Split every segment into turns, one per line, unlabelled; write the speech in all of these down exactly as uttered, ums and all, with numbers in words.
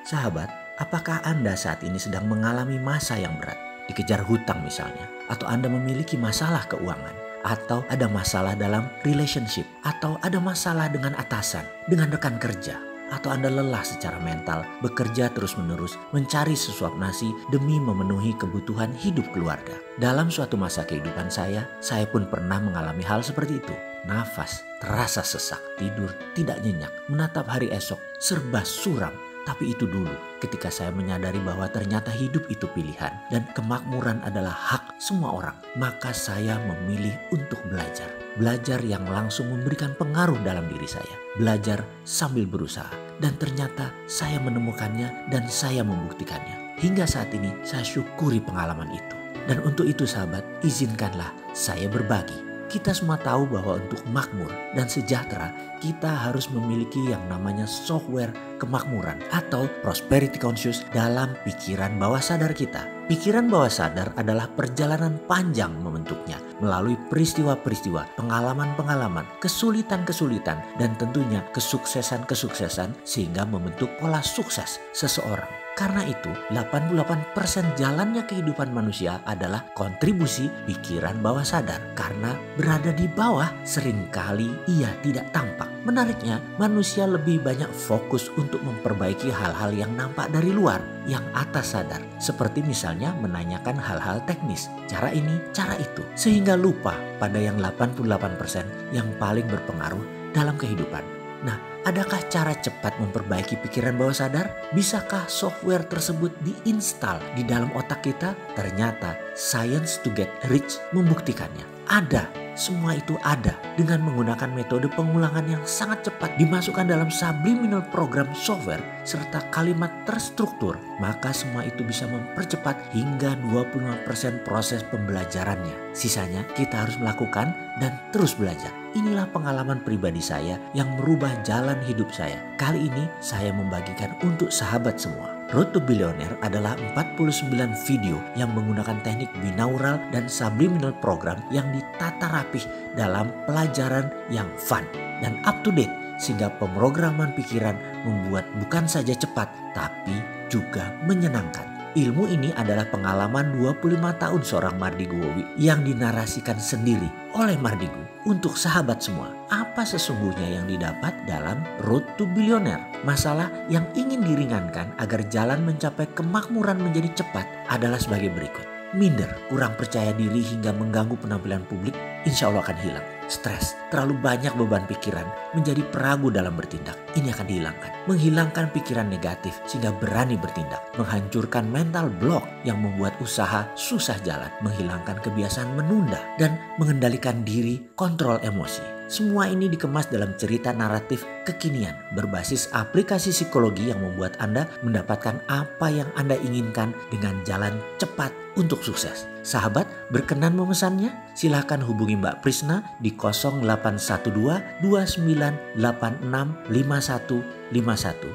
Sahabat, apakah Anda saat ini sedang mengalami masa yang berat? Dikejar hutang misalnya, atau Anda memiliki masalah keuangan, atau ada masalah dalam relationship, atau ada masalah dengan atasan, dengan rekan kerja, atau Anda lelah secara mental, bekerja terus-menerus, mencari sesuap nasi demi memenuhi kebutuhan hidup keluarga. Dalam suatu masa kehidupan saya, saya pun pernah mengalami hal seperti itu. Nafas terasa sesak, tidur tidak nyenyak, menatap hari esok serba suram. Tapi itu dulu ketika saya menyadari bahwa ternyata hidup itu pilihan dan kemakmuran adalah hak semua orang. Maka saya memilih untuk belajar. Belajar yang langsung memberikan pengaruh dalam diri saya. Belajar sambil berusaha. Dan ternyata saya menemukannya dan saya membuktikannya. Hingga saat ini saya syukuri pengalaman itu. Dan untuk itu sahabat, izinkanlah saya berbagi. Kita semua tahu bahwa untuk makmur dan sejahtera kita harus memiliki yang namanya software kemakmuran atau prosperity conscious dalam pikiran bawah sadar kita. Pikiran bawah sadar adalah perjalanan panjang membentuknya melalui peristiwa-peristiwa, pengalaman-pengalaman, kesulitan-kesulitan, dan tentunya kesuksesan-kesuksesan sehingga membentuk pola sukses seseorang. Karena itu, delapan puluh delapan persen jalannya kehidupan manusia adalah kontribusi pikiran bawah sadar. Karena berada di bawah, seringkali ia tidak tampak. Menariknya, manusia lebih banyak fokus untuk memperbaiki hal-hal yang nampak dari luar, yang atas sadar. Seperti misalnya menanyakan hal-hal teknis, cara ini, cara itu. Sehingga lupa pada yang delapan puluh delapan persen yang paling berpengaruh dalam kehidupan. Nah, adakah cara cepat memperbaiki pikiran bawah sadar? Bisakah software tersebut diinstal di dalam otak kita? Ternyata Science to Get Rich membuktikannya. Ada, semua itu ada dengan menggunakan metode pengulangan yang sangat cepat dimasukkan dalam subliminal program software serta kalimat terstruktur. Maka semua itu bisa mempercepat hingga dua puluh lima persen proses pembelajarannya. Sisanya kita harus melakukan dan terus belajar. Inilah pengalaman pribadi saya yang merubah jalan hidup saya. Kali ini saya membagikan untuk sahabat semua. Road to Billionaire adalah empat puluh sembilan video yang menggunakan teknik binaural dan subliminal program yang ditata rapih dalam pelajaran yang fun dan up to date. Sehingga pemrograman pikiran membuat bukan saja cepat tapi juga menyenangkan. Ilmu ini adalah pengalaman dua puluh lima tahun seorang Mardigu Wowi yang dinarasikan sendiri oleh Mardigu untuk sahabat semua. Apa sesungguhnya yang didapat dalam Road to Billionaire? Masalah yang ingin diringankan agar jalan mencapai kemakmuran menjadi cepat adalah sebagai berikut. Minder, kurang percaya diri hingga mengganggu penampilan publik, insya Allah akan hilang. Stres, terlalu banyak beban pikiran, menjadi peragu dalam bertindak. Ini akan dihilangkan. Menghilangkan pikiran negatif sehingga berani bertindak. Menghancurkan mental block yang membuat usaha susah jalan. Menghilangkan kebiasaan menunda dan mengendalikan diri, kontrol emosi. Semua ini dikemas dalam cerita naratif kekinian berbasis aplikasi psikologi yang membuat Anda mendapatkan apa yang Anda inginkan dengan jalan cepat untuk sukses. Sahabat, berkenan memesannya? Silahkan hubungi Mbak Prisna di nol delapan satu dua dua sembilan delapan enam lima satu lima satu.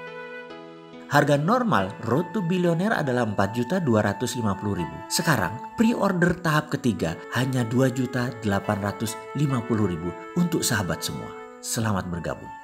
Harga normal Road to Billionaire adalah empat juta dua ratus lima puluh ribu. Sekarang pre-order tahap ketiga hanya dua juta delapan ratus lima puluh ribu untuk sahabat semua. Selamat bergabung.